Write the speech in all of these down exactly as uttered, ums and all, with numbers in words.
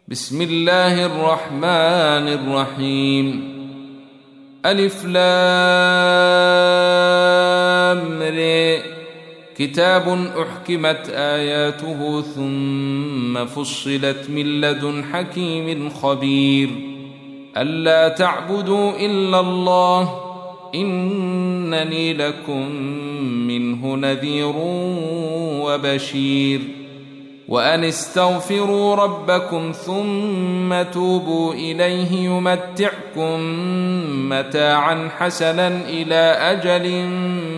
بسم الله الرحمن الرحيم. ألف لام ر. كتاب أحكمت آياته ثم فصلت من لدن حكيم خبير. ألا تعبدوا إلا الله إنني لكم منه نذير وبشير. وأن استغفروا ربكم ثم توبوا إليه يمتعكم متاعا حسنا إلى أجل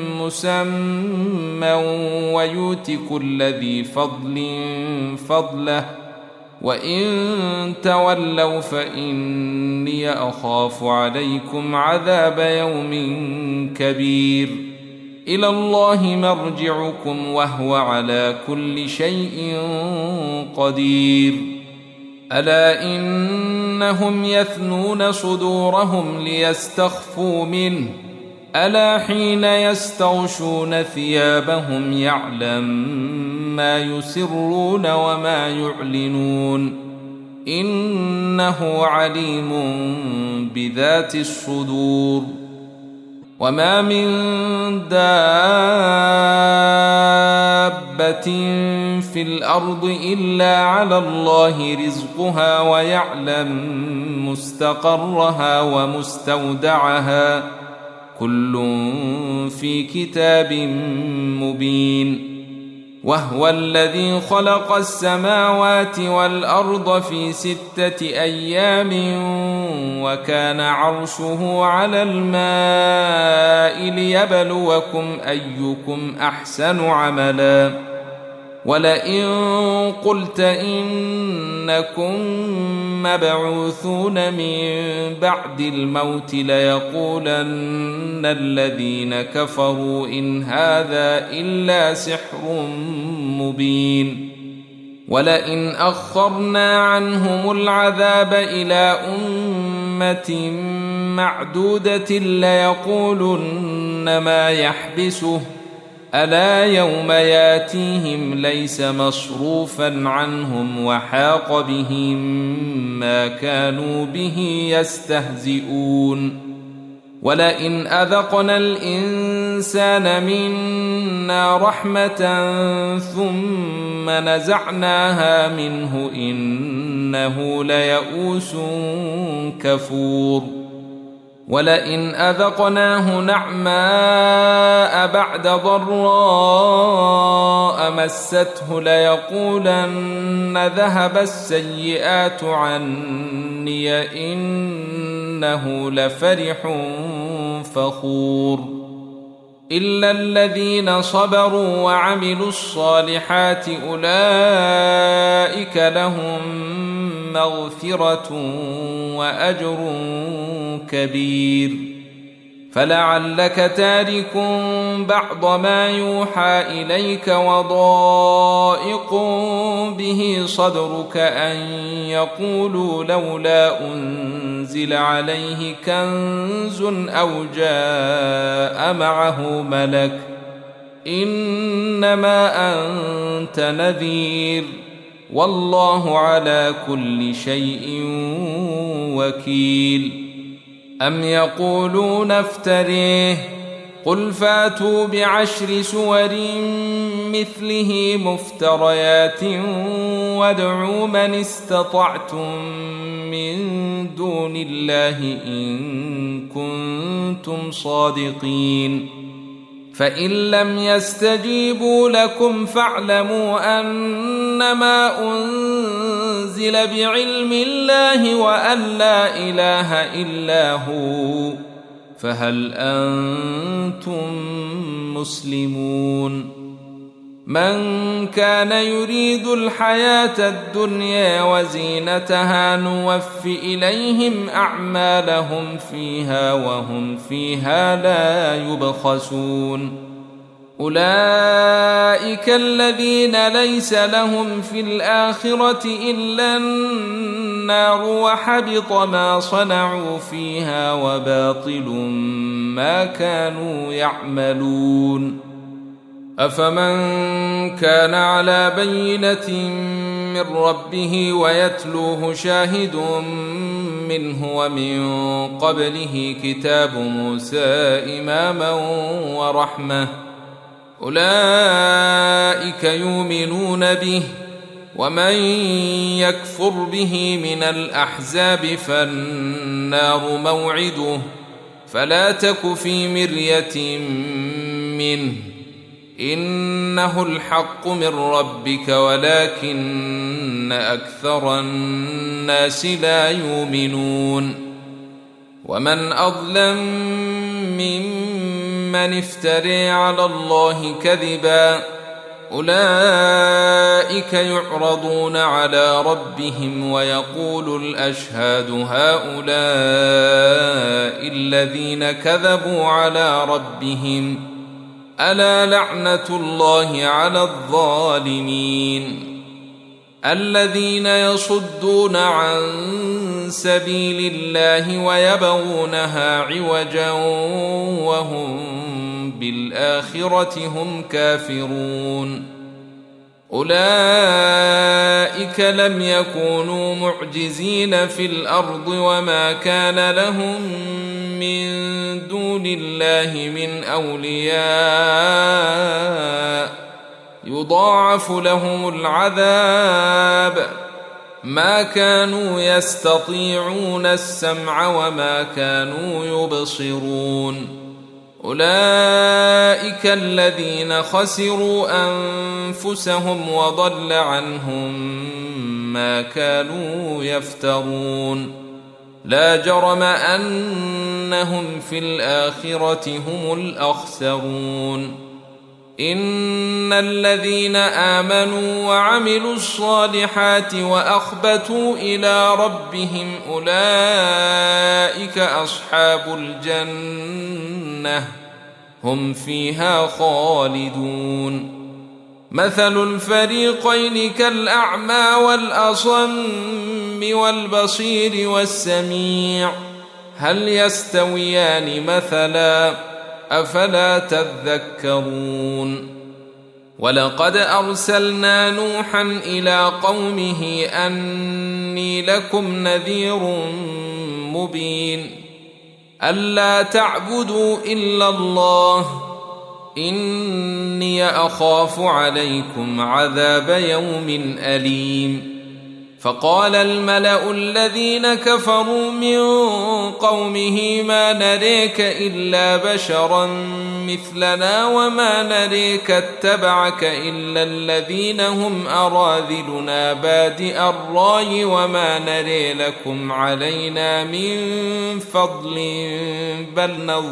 مسمى ويؤت كل ذي فضل فضله وإن تولوا فإني أخاف عليكم عذاب يوم كبير. إلى الله مرجعكم وهو على كل شيء قدير. ألا إنهم يثنون صدورهم ليستخفوا منه ألا حين يستغشون ثيابهم يعلم ما يسرون وما يعلنون إنه عليم بذات الصدور. وما من دابة في الأرض إلا على الله رزقها ويعلم مستقرها ومستودعها كل في كتاب مبين. وهو الذي خلق السماوات والأرض في ستة أيام وكان عرشه على الماء ليبلوكم أيكم أحسن عملا. ولئن قلت إنكم مبعوثون من بعد الموت ليقولن الذين كفروا إن هذا إلا سحر مبين. ولئن أخرنا عنهم العذاب إلى أمة معدودة ليقولن ما يحبسه ألا يوم ياتيهم ليس مصروفا عنهم وحاق بهم ما كانوا به يستهزئون. ولئن أذقنا الإنسان منا رحمة ثم نزعناها منه إنه ليئوس كفور. ولئن أذقناه نعماء بعد ضراء مسته ليقولن ذهب السيئات عني إنه لفرح فخور. إلا الذين صبروا وعملوا الصالحات أولئك لهم مغفرة وأجر كبير. فلعلك تارك بعض ما يوحى إليك وضائق به صدرك أن يقولوا لولا أنزل عليه كنز أو جاء معه ملك إنما أنت نذير والله على كل شيء وكيل. أم يقولون افتريه قل فاتوا بعشر سور مثله مفتريات وادعوا من استطعتم من دون الله إن كنتم صادقين. فإن لم يستجيبوا لكم فاعلموا أنما أنزل بعلم الله وأن لا إله إلا هو فهل أنتم مسلمون. من كان يريد الحياة الدنيا وزينتها نوف إليهم أعمالهم فيها وهم فيها لا يبخسون. أولئك الذين ليس لهم في الآخرة إلا النار وحبط ما صنعوا فيها وباطل ما كانوا يعملون. أفمن كان على بينة من ربه ويتلوه شاهد منه ومن قبله كتاب موسى إماما ورحمة أولئك يؤمنون به ومن يكفر به من الأحزاب فالنار موعده فلا تك في مرية منه إنه الحق من ربك ولكن أكثر الناس لا يؤمنون ومن أظلم ممن افترى على الله كذبا أولئك يعرضون على ربهم ويقول الأشهاد هؤلاء الذين كذبوا على ربهم ألا لعنة الله على الظالمين الذين يصدون عن سبيل الله ويبغونها عوجا وهم بالآخرة هم كافرون أولئك لم يكونوا معجزين في الأرض وما كان لهم من دون الله من أولياء يضاعف لهم العذاب ما كانوا يستطيعون السمع وما كانوا يبصرون أولئك الذين خسروا أنفسهم وضل عنهم ما كانوا يفترون لا جرم أنهم في الآخرة هم الأخسرون إن الذين آمنوا وعملوا الصالحات وأخبتوا إلى ربهم أولئك أصحاب الجنة هم فيها خالدون مثل الفريقين كالأعمى والأصم والبصير والسميع هل يستويان مثلا أفلا تذكرون ولقد أرسلنا نوحا إلى قومه أني لكم نذير مبين ألا تعبدوا إلا الله إني أخاف عليكم عذاب يوم أليم فقال الملأ الذين كفروا من قومه ما نريك إلا بشرا مثلنا وما نريك اتبعك إلا الذين هم أراذلنا بادئ الرأي وما نري لكم علينا من فضل بل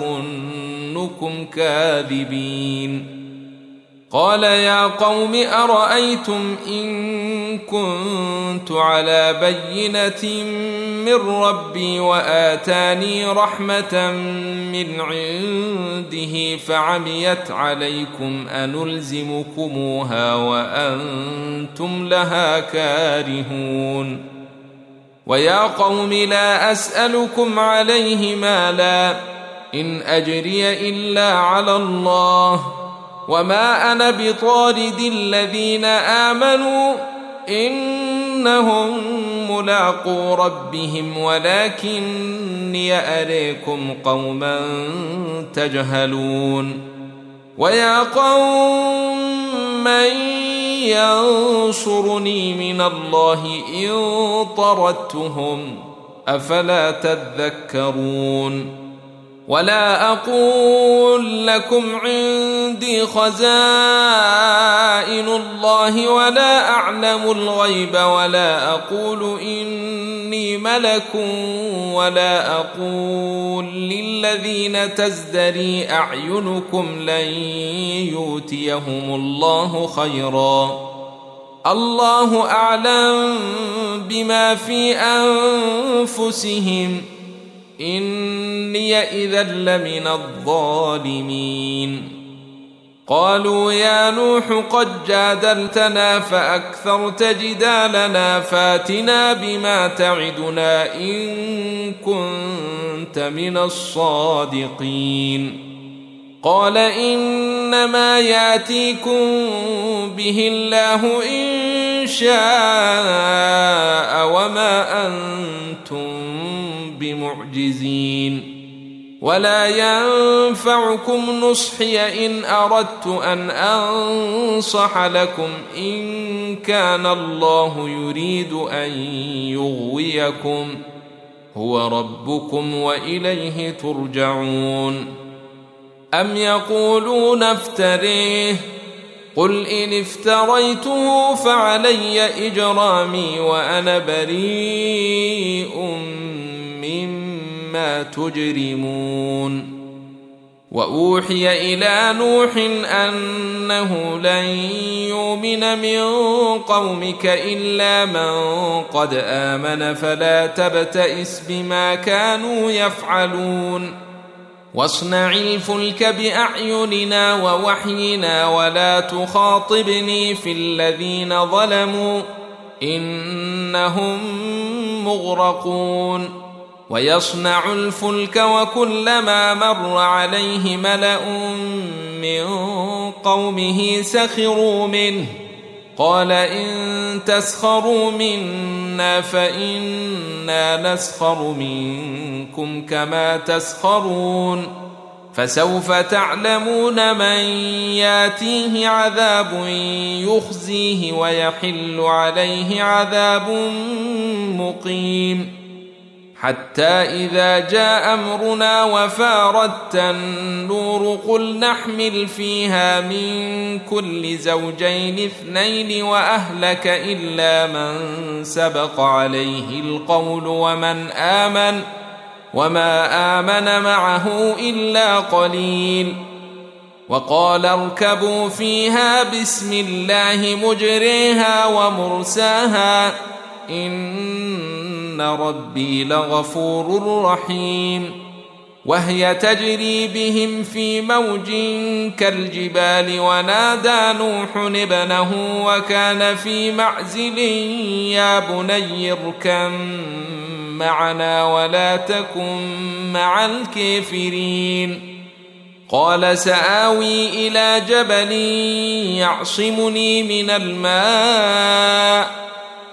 نظنكم كاذبين قال يا قوم أرأيتم إن كنت على بينة من ربي وآتاني رحمة من عنده فعميت عليكم أنلزمكموها وأنتم لها كارهون ويا قوم لا أسألكم عليه مالا إن أجري إلا على الله وما أنا بطارد الذين آمنوا إنهم ملاقو ربهم ولكني أريكم قوما تجهلون ويا قوم من ينصرني من الله إن طردتهم أفلا تذكرون ولا أقول لكم عندي خزائن الله ولا أعلم الغيب ولا أقول إني ملك ولا أقول للذين تزدري أعينكم لن يؤتيهم الله خيرا الله أعلم بما في أنفسهم إني إذا لمن الظالمين قالوا يا نوح قد جادلتنا فأكثرت جدالنا فاتنا بما تعدنا إن كنت من الصادقين قال إنما ياتيكم به الله إن شاء وما أنتم بمعجزين ولا ينفعكم نصحي إن أردت أن أنصح لكم إن كان الله يريد أن يغويكم هو ربكم وإليه ترجعون أم يقولون افتريه قل إن افتريته فعلي إجرامي وأنا بريء مما تجرمون وأوحي إلى نوح أنه لن يؤمن من قومك إلا من قد آمن فلا تبتئس بما كانوا يفعلون واصنع الفلك بأعيننا ووحينا ولا تخاطبني في الذين ظلموا إنهم مغرقون ويصنع الفلك وكلما مر عليه ملأ من قومه سخروا منه قال إن تسخروا منا فإنا نسخر منكم كما تسخرون فسوف تعلمون من ياتيه عذاب يخزيه ويحل عليه عذاب مقيم حتى إذا جاء أمرنا وفارت النور قل نحمل فيها من كل زوجين اثنين وأهلك إلا من سبق عليه القول ومن آمن وما آمن معه إلا قليل وقال اركبوا فيها بسم الله مجريها ومرساها إن ربي لغفور رحيم وهي تجري بهم في موج كالجبال ونادى نوح ابنه وكان في معزل يا بني اركب معنا ولا تكن مع الكافرين قال سآوي إلى جبل يعصمني من الماء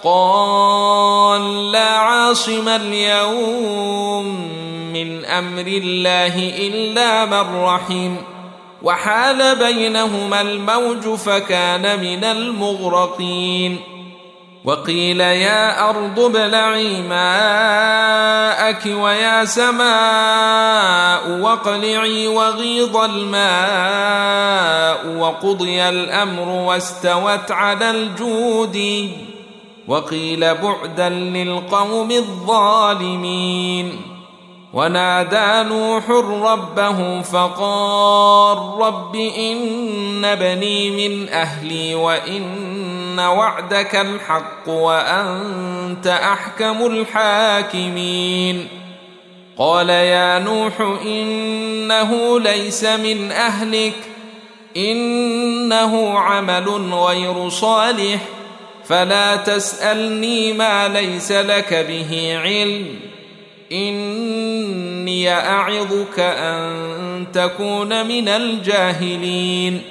قال لا عاصم اليوم من أمر الله إلا من رحم وحال بينهما الموج فكان من المغرقين وقيل يا أرض ابلعي ماءك ويا سماء واقلعي وغيض الماء وقضي الأمر واستوت على الجود وقيل بعدا للقوم الظالمين ونادى نوح ربه فقال رب إن بني من أهلي وإن وعدك الحق وأنت أحكم الحاكمين قال يا نوح إنه ليس من أهلك إنه عمل غير صالح فلا تسألني ما ليس لك به علم إني أعظك أن تكون من الجاهلين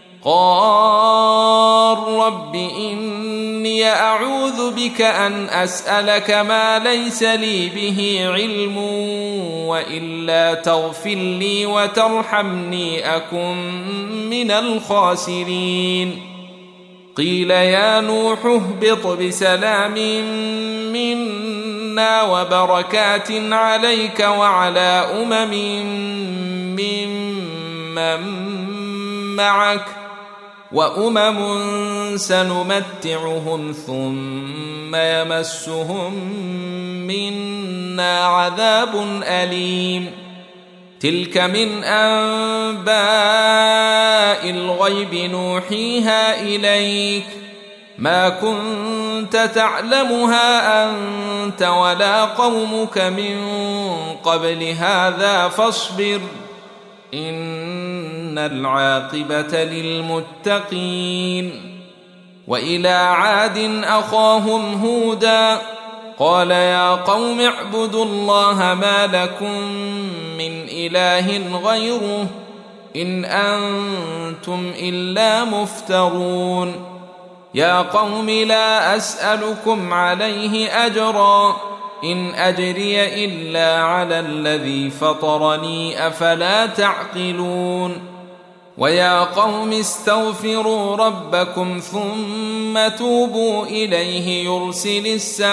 قال رب إني أعوذ بك أن أسألك ما ليس لي به علم وإلا تغفر لي وترحمني أكن من الخاسرين قيل يا نوح اهبط بسلام منا وبركات عليك وعلى أمم ممن معك وأمم سنمتعهم ثم يمسهم منا عذاب أليم تلك من أنباء الغيب نوحيها إليك ما كنت تعلمها أنت ولا قومك من قبل هذا فاصبر إن العاقبة للمتقين وإلى عاد أخاهم هودا قال يا قوم اعبدوا الله ما لكم من إله غيره إن أنتم إلا مفترون يا قوم لا أسألكم عليه أجرا إن أجري إلا على الذي فطرني أفلا تعقلون ويا قوم استغفروا ربكم ثم توبوا إليه يرسل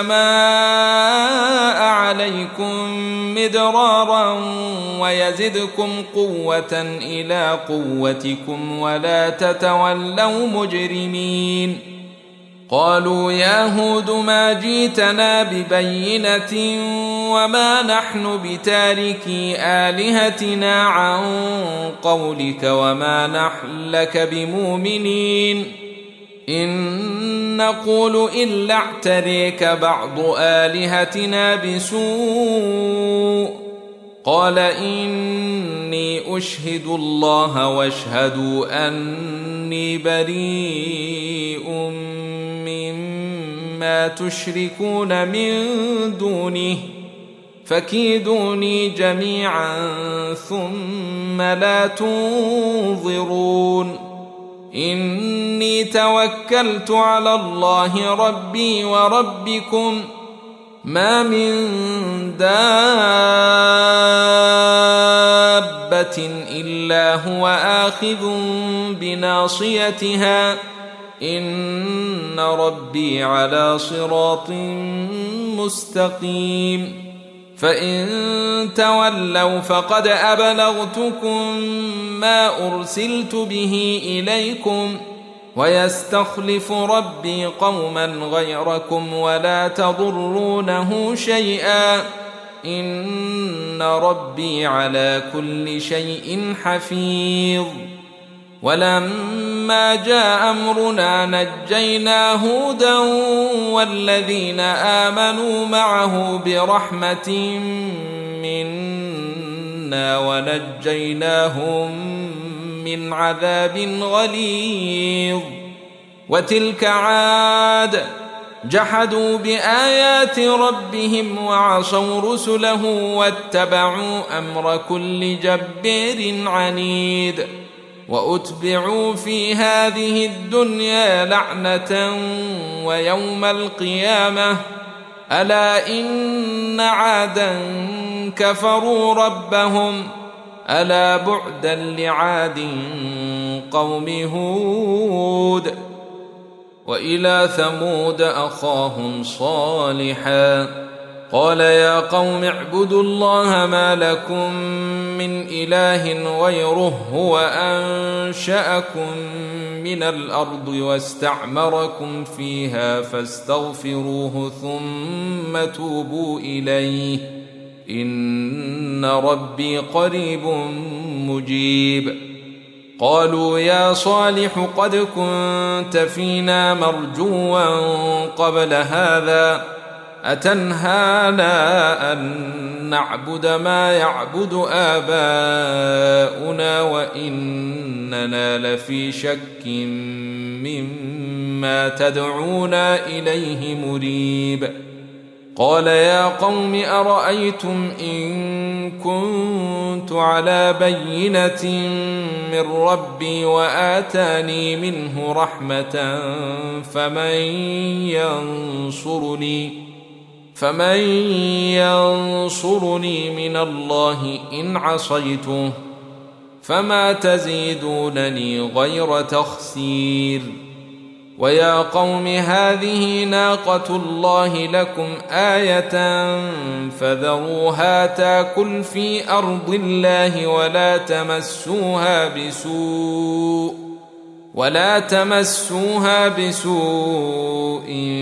السماء عليكم مدرارا ويزدكم قوة إلى قوتكم ولا تتولوا مجرمين قالوا يا هود ما جيتنا ببينة وما نحن بتاركي آلهتنا عن قولك وما نحن لك بمؤمنين إن نقول إلا اعتريك بعض آلهتنا بسوء قال إني أشهد الله واشهدوا أني بريء مما تشركون من دونه فكيدوني جميعا ثم لا تنظرون إني توكلت على الله ربي وربكم ما من دابة إلا هو آخذ بناصيتها إن ربي على صراط مستقيم فإن تولوا فقد أبلغتكم ما أرسلت به إليكم ويستخلف ربي قوما غيركم ولا تضرونه شيئا إن ربي على كل شيء حفيظ ولما جاء أمرنا نجينا هودا والذين آمنوا معه برحمة منا ونجيناهم من عذاب غليظ وتلك عاد جحدوا بآيات ربهم وعصوا رسله واتبعوا أمر كل جبار عنيد وأتبعوا في هذه الدنيا لعنة ويوم القيامة ألا إن عادا كفروا ربهم ألا بعدا لعاد قوم هود وإلى ثمود أخاهم صالحا قال يا قوم اعبدوا الله ما لكم من إله غيره هو أنشأكم من الأرض واستعمركم فيها فاستغفروه ثم توبوا إليه إن ربي قريب مجيب قالوا يا صالح قد كنت فينا مرجوا قبل هذا أتنهانا أن نعبد ما يعبد آباؤنا وإننا لفي شك مما تدعونا إليه مريب قال يا قوم أرأيتم إن كنت على بينة من ربي وآتاني منه رحمة فمن ينصرني فمن ينصرني من الله إن عصيته فما تزيدونني غير تخسير ويا قوم هذه ناقة الله لكم آية فذروها تاكل في أرض الله ولا تمسوها بسوء ولا تمسوها بسوء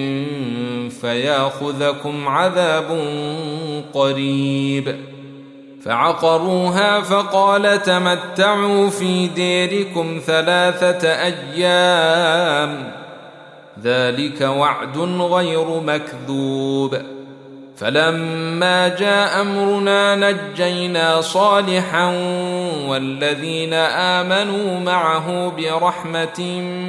فياخذكم عذاب قريب فعقروها فقال تمتعوا في ديركم ثلاثة أيام ذلك وعد غير مكذوب فلما جاء أمرنا نجينا صالحا والذين آمنوا معه برحمة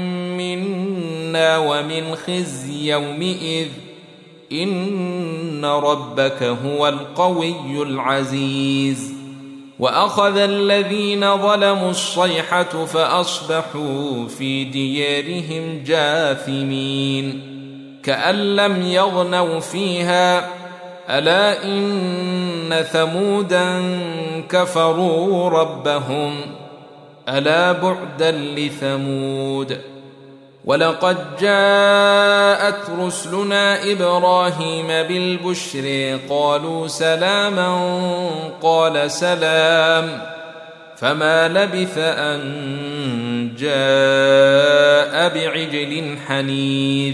منا ومن خزي يومئذ إن ربك هو القوي العزيز وأخذ الذين ظلموا الصيحة فأصبحوا في ديارهم جاثمين كأن لم يغنوا فيها ألا إن ثمودا كفروا ربهم ألا بعدا لثمود ولقد جاءت رسلنا إبراهيم بالبشر قالوا سلاما قال سلام فما لبث أن جاء بعجل حنيذ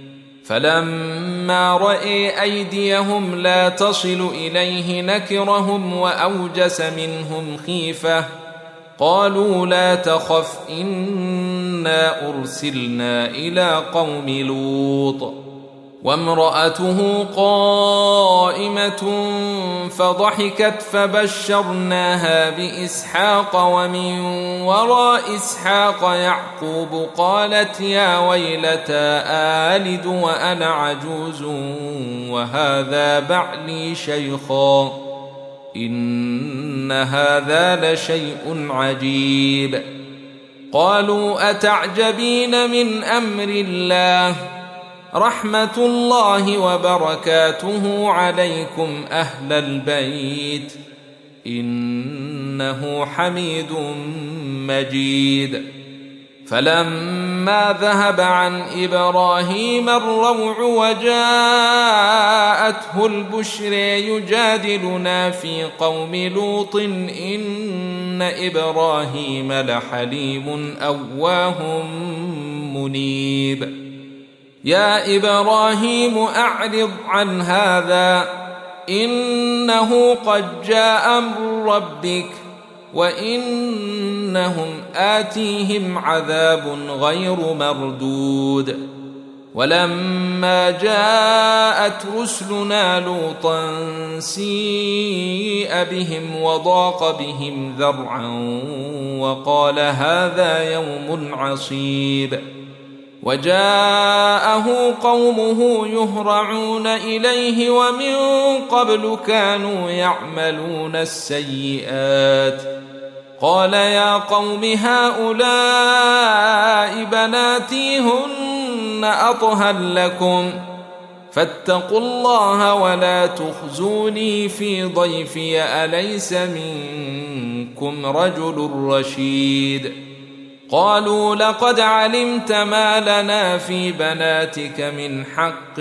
فلما رأى أيديهم لا تصل إليه نكرهم وأوجس منهم خيفة قالوا لا تخف إنا أرسلنا إلى قوم لوط وامرأته قائمة فضحكت فبشرناها بإسحاق ومن وراء إسحاق يعقوب قالت يا ويلتى آلد وأنا عجوز وهذا بعلي شيخا إن هذا لشيء عجيب قالوا أتعجبين من أمر الله رحمة الله وبركاته عليكم أهل البيت إنه حميد مجيد فلما ذهب عن إبراهيم الروع وجاءته البشر يجادلنا في قوم لوط إن إبراهيم لحليم أواه منيب يا إبراهيم أعرض عن هذا إنه قد جاء أمر ربك وإنهم آتيهم عذاب غير مردود ولما جاءت رسلنا لوطا سيء بهم وضاق بهم ذرعا وقال هذا يوم عصيب وجاءه قومه يهرعون إليه ومن قبل كانوا يعملون السيئات قال يا قوم هؤلاء بناتي هن أطهر لكم فاتقوا الله ولا تخزوني في ضيفي أليس منكم رجل رشيد قالوا لقد علمت ما لنا في بناتك من حق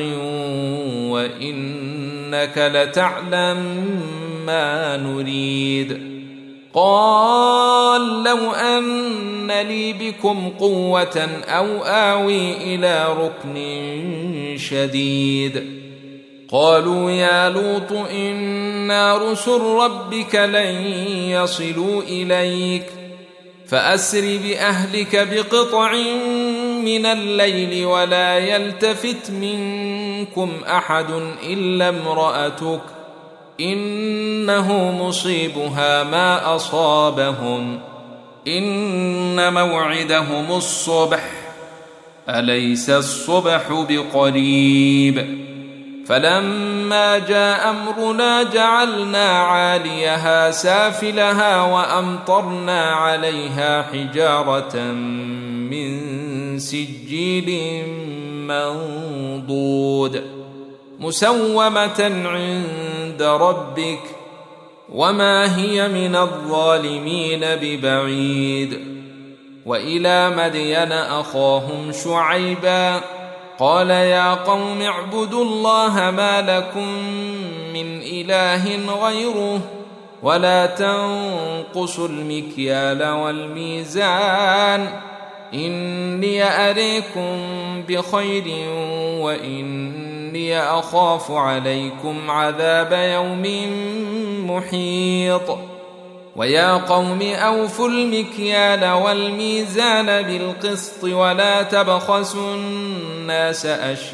وإنك لتعلم ما نريد قال لو أن لي بكم قوة أو آوي إلى ركن شديد قالوا يا لوط إنا رسل ربك لن يصلوا إليك فأسر بأهلك بقطع من الليل ولا يلتفت منكم أحد إلا امرأتك إنه مصيبها ما أصابهم إن موعدهم الصبح أليس الصبح بقريب فلما جاء أمرنا جعلنا عاليها سافلها وأمطرنا عليها حجارة من سجيل منضود مسومة عند ربك وما هي من الظالمين ببعيد وإلى مدين أخاهم شعيبا قال يا قوم اعبدوا الله ما لكم من إله غيره ولا تنقصوا المكيال والميزان إني أريكم بخير وإني أخاف عليكم عذاب يوم محيط ويا قوم أوفوا المكيال والميزان بالقسط ولا تبخسوا الناس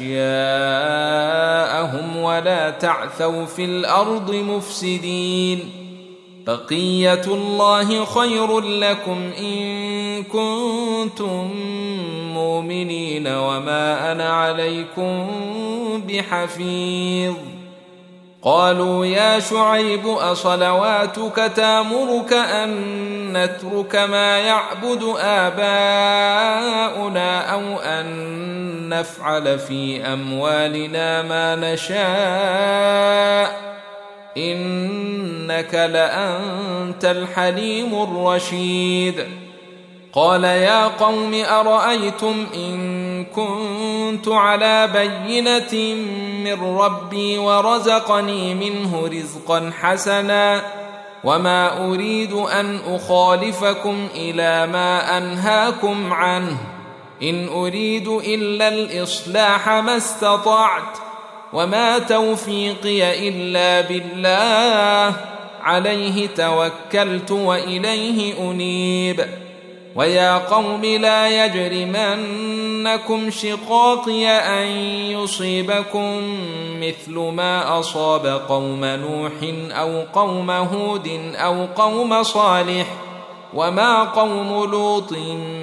أشياءهم ولا تعثوا في الأرض مفسدين بقية الله خير لكم إن كنتم مؤمنين وما أنا عليكم بحفيظ قالوا يا شعيب أصلواتك تأمرك أن نترك ما يعبد آباؤنا أو أن نفعل في أموالنا ما نشاء إنك لأنت الحليم الرشيد. قال يا قوم أرأيتم إن كنت على بينة من ربي ورزقني منه رزقا حسنا وما أريد أن أخالفكم إلى ما أنهاكم عنه إن أريد إلا الإصلاح ما استطعت وما توفيقي إلا بالله عليه توكلت وإليه أنيب. ويا قوم لا يجرمنكم شقاقي أن يصيبكم مثل ما أصاب قوم نوح أو قوم هود أو قوم صالح وما قوم لوط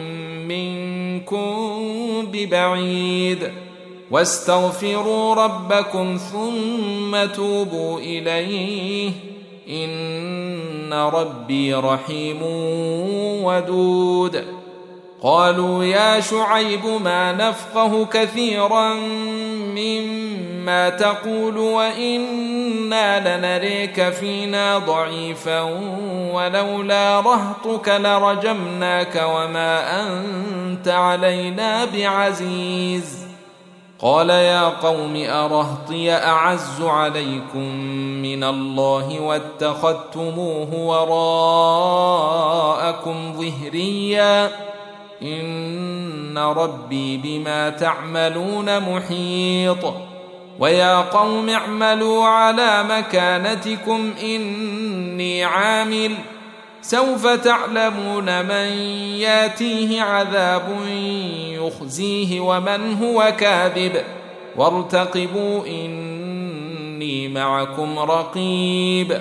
منكم ببعيد واستغفروا ربكم ثم توبوا إليه إن ربي رحيم ودود. قالوا يا شعيب ما نفقه كثيرا مما تقول وإنا لنريك فينا ضعيفا ولولا رهطك لرجمناك وما أنت علينا بعزيز. قال يا قوم أرهطي أعز عليكم من الله واتخذتموه وراءكم ظهريا إن ربي بما تعملون محيط. ويا قوم اعملوا على مكانتكم إني عامل سوف تعلمون من ياتيه عذاب يخزيه ومن هو كاذب وارتقبوا إني معكم رقيب.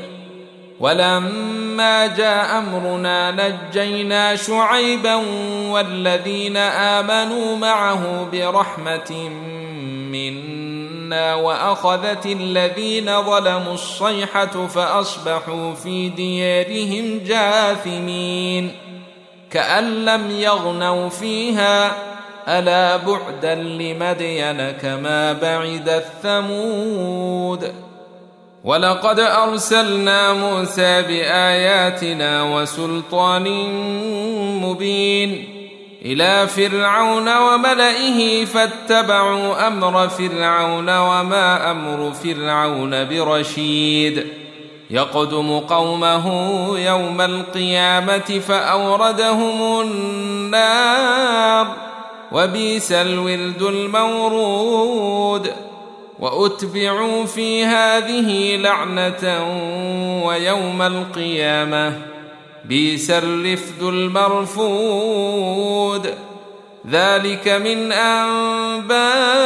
ولما جاء أمرنا نجينا شعيبا والذين آمنوا معه برحمة منا وأخذت الذين ظلموا الصيحة فأصبحوا في ديارهم جاثمين كأن لم يغنوا فيها ألا بعدا لمدين كما بعدت ثمود. ولقد أرسلنا موسى بآياتنا وسلطان مبين إلى فرعون وملئه فاتبعوا أمر فرعون وما أمر فرعون برشيد يقدم قومه يوم القيامة فأوردهم النار وبئس الورد المورود. وأتبعوا في هذه لعنة ويوم القيامة بئس الرفد المرفود. ذلك من أنباء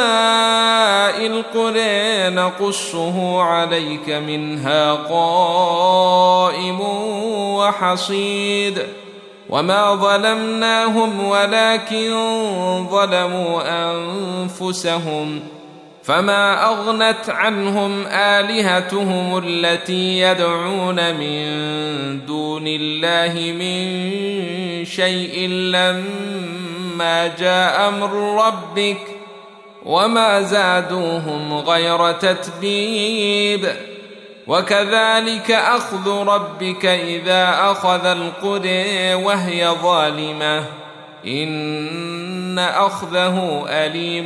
القرى نقصه عليك منها قائم وحصيد. وما ظلمناهم ولكن ظلموا أنفسهم فما أغنت عنهم آلهتهم التي يدعون من دون الله من شيء لما جاء أمر ربك وما زادوهم غير تتبيب. وكذلك أخذ ربك إذا أخذ القرى وهي ظالمة إن أخذه أليم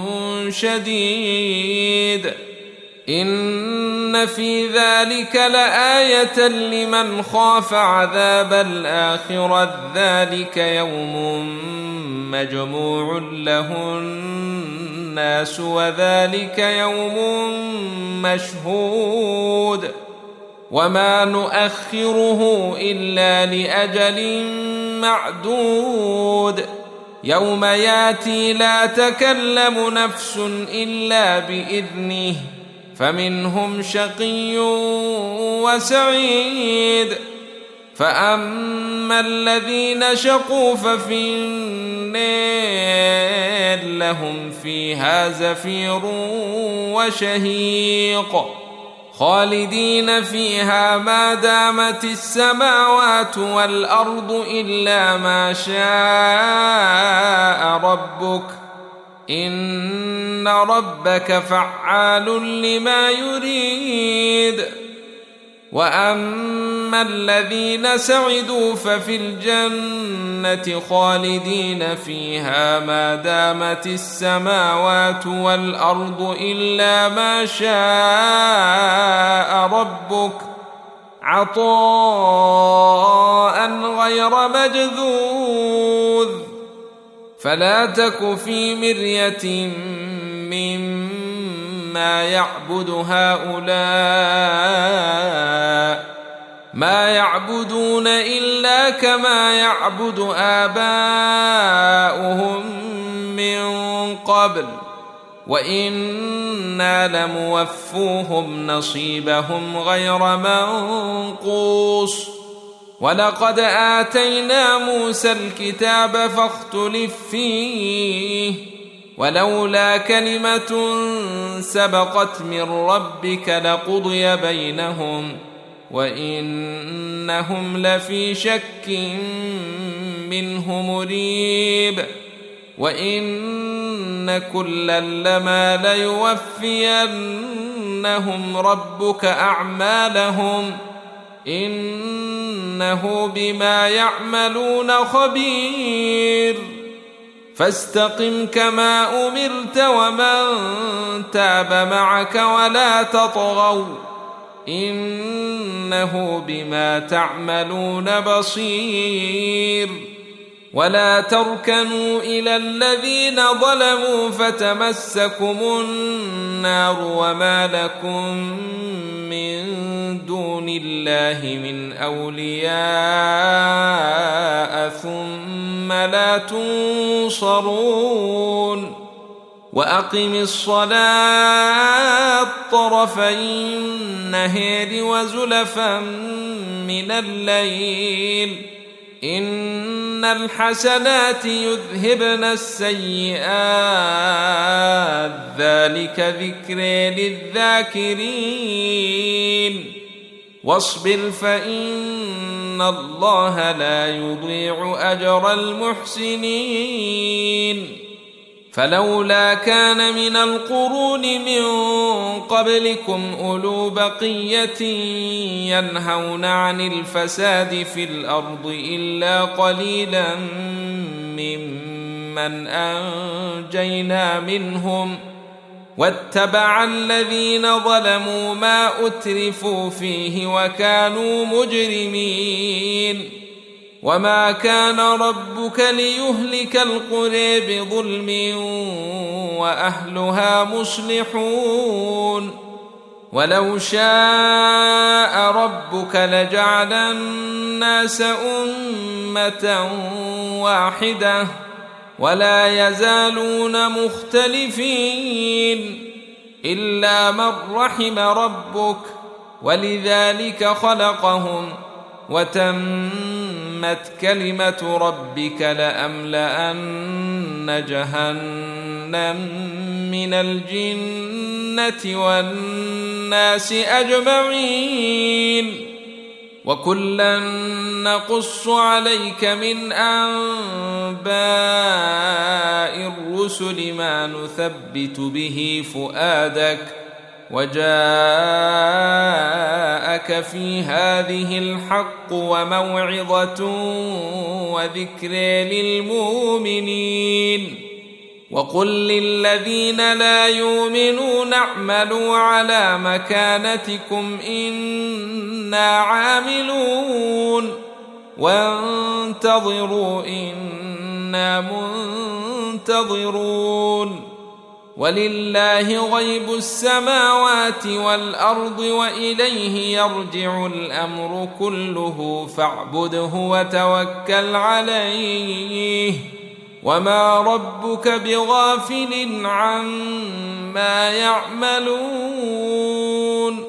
شديد. إن في ذلك لآية لمن خاف عذاب الآخرة ذلك يوم مجموع له الناس وذلك يوم مشهود وما نؤخره إلا لأجل معدود. يوم ياتي لا تكلم نفس إلا بإذنه فمنهم شقي وسعيد. فأما الذين شقوا ففي النار لهم فيها زفير وشهيق خالدين فيها ما دامت السماوات والأرض إلا ما شاء ربك إن ربك فعال لما يريد. وأما الذين سعدوا ففي الجنة خالدين فيها ما دامت السماوات والأرض إلا ما شاء ربك عطاء غير مجذوذ. فلا تك في مرية مما يعبد هؤلاء ما يعبدون إلا كما يعبد آباؤهم من قبل وإنا لموفوهم نصيبهم غير منقوص. ولقد آتينا موسى الكتاب فاختلف فيه ولولا كلمة سبقت من ربك لقضي بينهم وإنهم لفي شك منه مريب. وإن كلا لما ليوفينهم ربك أعمالهم إنه بما يعملون خبير. فاستقم كما أمرت ومن تاب معك ولا تطغوا إنه بما تعملون بصير. ولا تركنوا إلى الذين ظلموا فتمسكم النار وما لكم من دون الله من أولياء ثم لا تنصرون. وأقم الصلاة طرفي النهار وزلفا من الليل إن الحسنات يذهبن السيئات ذلك ذكر للذاكرين. واصبر فإن الله لا يضيع أجر المحسنين. فلولا كان من القرون من قبلكم أولو بقية ينهون عن الفساد في الأرض إلا قليلا ممن أنجينا منهم واتبع الذين ظلموا ما أترفوا فيه وكانوا مجرمين. وما كان ربك ليهلك القرى بظلم وأهلها مصلحون. ولو شاء ربك لجعل الناس أمة واحدة ولا يزالون مختلفين إلا من رحم ربك ولذلك خلقهم وتمت كلمة ربك لأملأن جهنم من الجنة والناس أجمعين. وكلا نقص عليك من أنباء الرسل ما نثبت به فؤادك وجاءك في هذه الحق وموعظة وذكر للمؤمنين. وقل للذين لا يؤمنون اعملوا على مكانتكم إنا عاملون وانتظروا إنا منتظرون. ولله غيب السماوات والأرض وإليه يرجع الأمر كله فاعبده وتوكل عليه وما ربك بغافل عما يعملون.